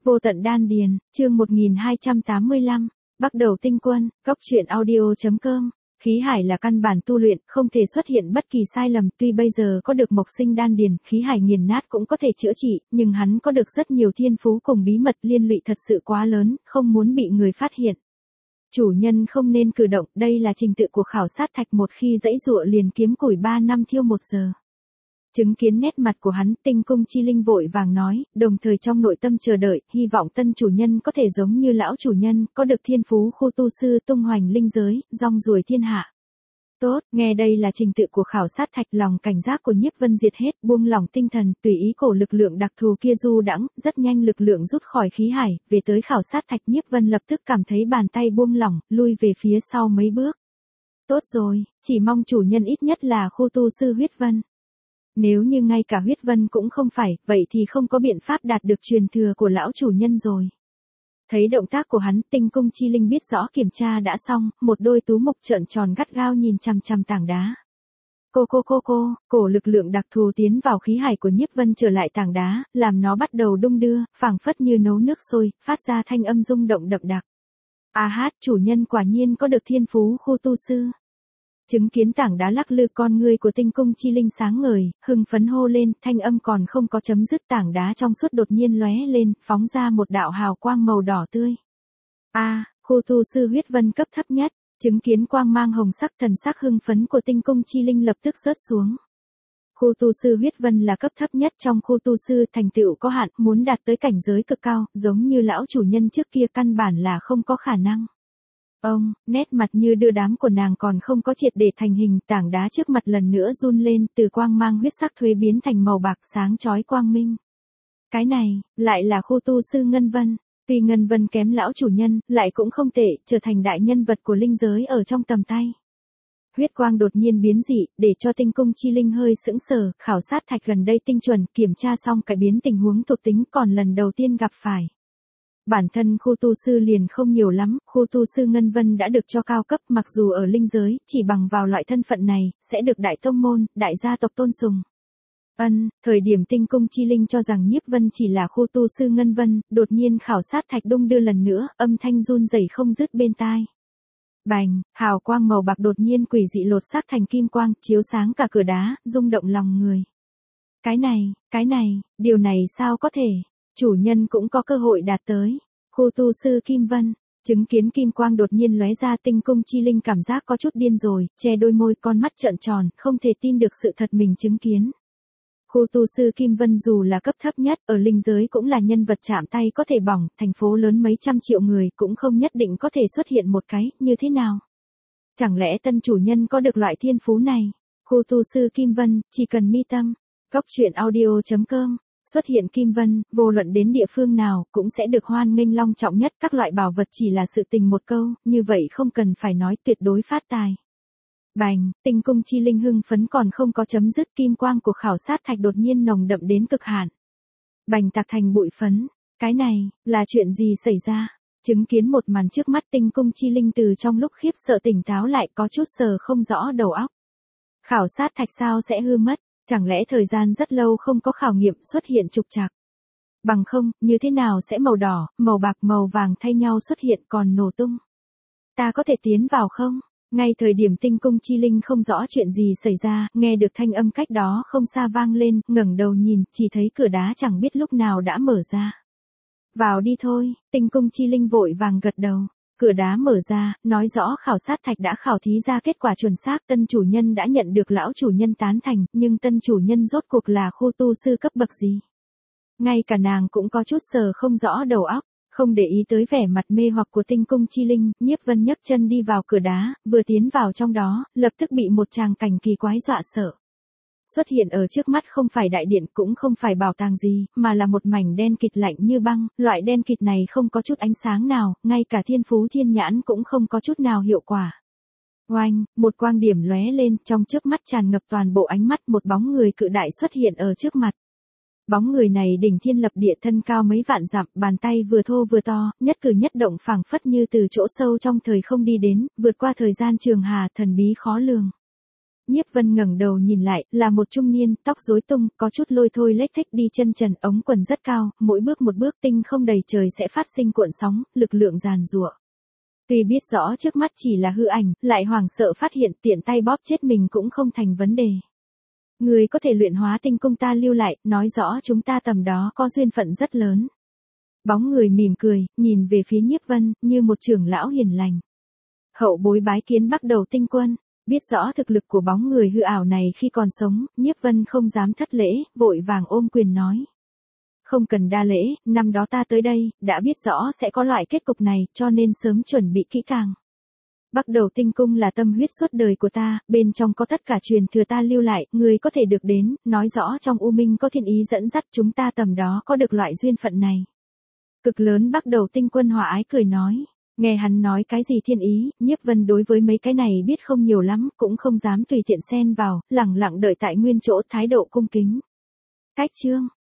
Vô tận đan điền, chương 1285, bắt đầu tinh quân, góc truyện audio.com. Khí hải là căn bản tu luyện, không thể xuất hiện bất kỳ sai lầm, tuy bây giờ có được mộc sinh đan điền, khí hải nghiền nát cũng có thể chữa trị, nhưng hắn có được rất nhiều thiên phú cùng bí mật liên lụy thật sự quá lớn, không muốn bị người phát hiện. Chủ nhân không nên cử động, đây là trình tự của khảo sát thạch, một khi dãy dụa liền kiếm củi 3 năm thiêu 1 giờ. Chứng kiến nét mặt của hắn, Tinh Cung Chi Linh vội vàng nói, đồng thời trong nội tâm chờ đợi, hy vọng tân chủ nhân có thể giống như lão chủ nhân, có được thiên phú khu tu sư tung hoành linh giới, rong ruổi thiên hạ. Tốt, nghe đây là trình tự của khảo sát thạch, lòng cảnh giác của Nhiếp Vân diệt hết, buông lỏng tinh thần, tùy ý cổ lực lượng đặc thù kia du đãng, rất nhanh lực lượng rút khỏi khí hải, về tới khảo sát thạch. Nhiếp Vân lập tức cảm thấy bàn tay buông lỏng, lui về phía sau mấy bước. Tốt rồi, chỉ mong chủ nhân ít nhất là khu tu sư huyết vân. Nếu như ngay cả huyết vân cũng không phải, vậy thì không có biện pháp đạt được truyền thừa của lão chủ nhân rồi. Thấy động tác của hắn, Tinh Cung Chi Linh biết rõ kiểm tra đã xong, một đôi tú mục trợn tròn gắt gao nhìn chằm chằm tảng đá. Cổ lực lượng đặc thù tiến vào khí hải của Nhiếp Vân trở lại tảng đá, làm nó bắt đầu đung đưa, phảng phất như nấu nước sôi, phát ra thanh âm rung động đậm đặc. A hát, chủ nhân quả nhiên có được thiên phú khu tu sư. Chứng kiến tảng đá lắc lư, con ngươi của Tinh Cung Chi Linh sáng ngời, hưng phấn hô lên, thanh âm còn không có chấm dứt, tảng đá trong suốt đột nhiên lóe lên, phóng ra một đạo hào quang màu đỏ tươi. Khu tu sư huyết vân cấp thấp nhất, chứng kiến quang mang hồng sắc, thần sắc hưng phấn của Tinh Cung Chi Linh lập tức rớt xuống. Khu tu sư huyết vân là cấp thấp nhất trong khu tu sư, thành tựu có hạn, muốn đạt tới cảnh giới cực cao, giống như lão chủ nhân trước kia căn bản là không có khả năng. Nét mặt như đưa đám của nàng còn không có triệt để thành hình, tảng đá trước mặt lần nữa run lên, từ quang mang huyết sắc thuế biến thành màu bạc sáng chói quang minh. Cái này, lại là khu tu sư Ngân Vân. Tuy Ngân Vân kém lão chủ nhân, lại cũng không tệ, trở thành đại nhân vật của linh giới ở trong tầm tay. Huyết quang đột nhiên biến dị, để cho Tinh Cung Chi Linh hơi sững sờ, khảo sát thạch gần đây tinh chuẩn, kiểm tra xong cải biến tình huống thuộc tính còn lần đầu tiên gặp phải. Bản thân khu tu sư liền không nhiều lắm, khu tu sư Ngân Vân đã được cho cao cấp, mặc dù ở linh giới, chỉ bằng vào loại thân phận này, sẽ được đại tông môn, đại gia tộc tôn sùng. Thời điểm Tinh Cung Chi Linh cho rằng Nhiếp Vân chỉ là khu tu sư Ngân Vân, đột nhiên khảo sát thạch đung đưa lần nữa, âm thanh run rẩy không dứt bên tai. Bành, hào quang màu bạc đột nhiên quỷ dị lột xác thành kim quang, chiếu sáng cả cửa đá, rung động lòng người. Cái này, điều này sao có thể? Chủ nhân cũng có cơ hội đạt tới. Khu tu sư Kim Vân, chứng kiến kim quang đột nhiên lóe ra, Tinh Cung Chi Linh cảm giác có chút điên rồi, che đôi môi, con mắt trợn tròn, không thể tin được sự thật mình chứng kiến. Khu tu sư Kim Vân dù là cấp thấp nhất, ở linh giới cũng là nhân vật chạm tay có thể bỏng, thành phố lớn mấy trăm triệu người cũng không nhất định có thể xuất hiện một cái, như thế nào? Chẳng lẽ tân chủ nhân có được loại thiên phú này? Khu tu sư Kim Vân, chỉ cần mi tâm. Góc truyện audio.com. Xuất hiện Kim Vân, vô luận đến địa phương nào, cũng sẽ được hoan nghênh long trọng nhất, các loại bảo vật chỉ là sự tình một câu, như vậy không cần phải nói, tuyệt đối phát tài. Bành, Tinh Cung Chi Linh hưng phấn còn không có chấm dứt, kim quang của khảo sát thạch đột nhiên nồng đậm đến cực hạn. Bành tạc thành bụi phấn, cái này, là chuyện gì xảy ra? Chứng kiến một màn trước mắt, Tinh Cung Chi Linh từ trong lúc khiếp sợ tỉnh táo lại, có chút sờ không rõ đầu óc. Khảo sát thạch sao sẽ hư mất? Chẳng lẽ thời gian rất lâu không có khảo nghiệm, xuất hiện trục trặc? Bằng không, như thế nào sẽ màu đỏ, màu bạc, màu vàng thay nhau xuất hiện còn nổ tung? Ta có thể tiến vào không? Ngay thời điểm Tinh Cung Chi Linh không rõ chuyện gì xảy ra, nghe được thanh âm cách đó không xa vang lên, ngẩng đầu nhìn, chỉ thấy cửa đá chẳng biết lúc nào đã mở ra. Vào đi thôi, Tinh Cung Chi Linh vội vàng gật đầu. Cửa đá mở ra, nói rõ khảo sát thạch đã khảo thí ra kết quả chuẩn xác, tân chủ nhân đã nhận được lão chủ nhân tán thành, nhưng tân chủ nhân rốt cuộc là khu tu sư cấp bậc gì? Ngay cả nàng cũng có chút sờ không rõ đầu óc, không để ý tới vẻ mặt mê hoặc của Tinh Cung Chi Linh, Nhiếp Vân nhấc chân đi vào cửa đá, vừa tiến vào trong đó, lập tức bị một tràng cảnh kỳ quái dọa sợ. Xuất hiện ở trước mắt không phải đại điện, cũng không phải bảo tàng gì, mà là một mảnh đen kịt lạnh như băng, loại đen kịt này không có chút ánh sáng nào, ngay cả thiên phú thiên nhãn cũng không có chút nào hiệu quả. Oanh, một quang điểm lóe lên, trong chớp mắt tràn ngập toàn bộ ánh mắt, một bóng người cự đại xuất hiện ở trước mặt. Bóng người này đỉnh thiên lập địa, thân cao mấy vạn dặm, bàn tay vừa thô vừa to, nhất cử nhất động phảng phất như từ chỗ sâu trong thời không đi đến, vượt qua thời gian trường hà, thần bí khó lường. Nhiếp Vân ngẩng đầu nhìn lại, là một trung niên, tóc rối tung, có chút lôi thôi lếch thếch đi chân trần, ống quần rất cao, mỗi bước một bước tinh không đầy trời sẽ phát sinh cuộn sóng, lực lượng giàn giụa. Tuy biết rõ trước mắt chỉ là hư ảnh, lại hoảng sợ phát hiện tiện tay bóp chết mình cũng không thành vấn đề. Người có thể luyện hóa tinh cung ta lưu lại, nói rõ chúng ta tầm đó có duyên phận rất lớn. Bóng người mỉm cười, nhìn về phía Nhiếp Vân, như một trưởng lão hiền lành. Hậu bối bái kiến Bắc Đầu Tinh Quân. Biết rõ thực lực của bóng người hư ảo này khi còn sống, Nhiếp Vân không dám thất lễ, vội vàng ôm quyền nói. Không cần đa lễ, năm đó ta tới đây, đã biết rõ sẽ có loại kết cục này, cho nên sớm chuẩn bị kỹ càng. Bắc Đầu Tinh Cung là tâm huyết suốt đời của ta, bên trong có tất cả truyền thừa ta lưu lại, người có thể được đến, nói rõ trong U Minh có thiên ý dẫn dắt chúng ta tầm đó có được loại duyên phận này. Cực lớn Bắc Đầu Tinh Quân hòa ái cười nói. Nghe hắn nói cái gì thiên ý, Nhiếp Vân đối với mấy cái này biết không nhiều lắm, cũng không dám tùy tiện xen vào, lẳng lặng đợi tại nguyên chỗ thái độ cung kính. Cách chương